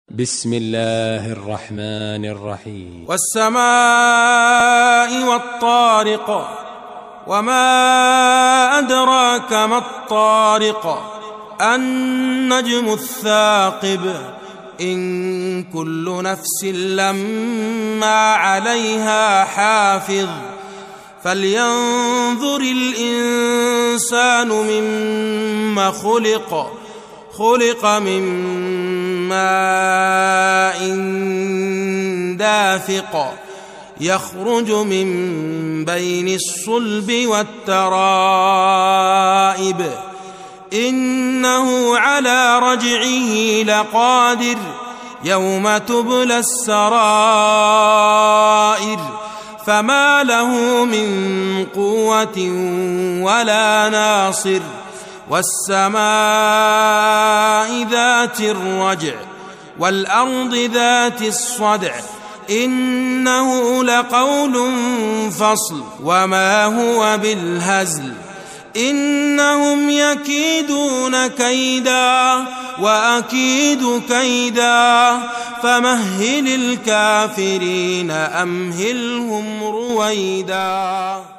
بسم الله الرحمن الرحيم. والسماء والطارق، وما أدراك ما الطارق، النجم الثاقب، إن كل نفس لما عليها حافظ، فلينظر الإنسان مما خلق من ماء دافق، يخرج من بين الصلب والترائب، إنه على رجعه لقادر، يوم تبلى السرائر، فما له من قوة ولا ناصر. والسماء ذات الرجع، والأرض ذات الصدع، إنه لقول فصل، وما هو بالهزل، إنهم يكيدون كيدا وأكيد كيدا، فمهل الكافرين أمهلهم رويدا.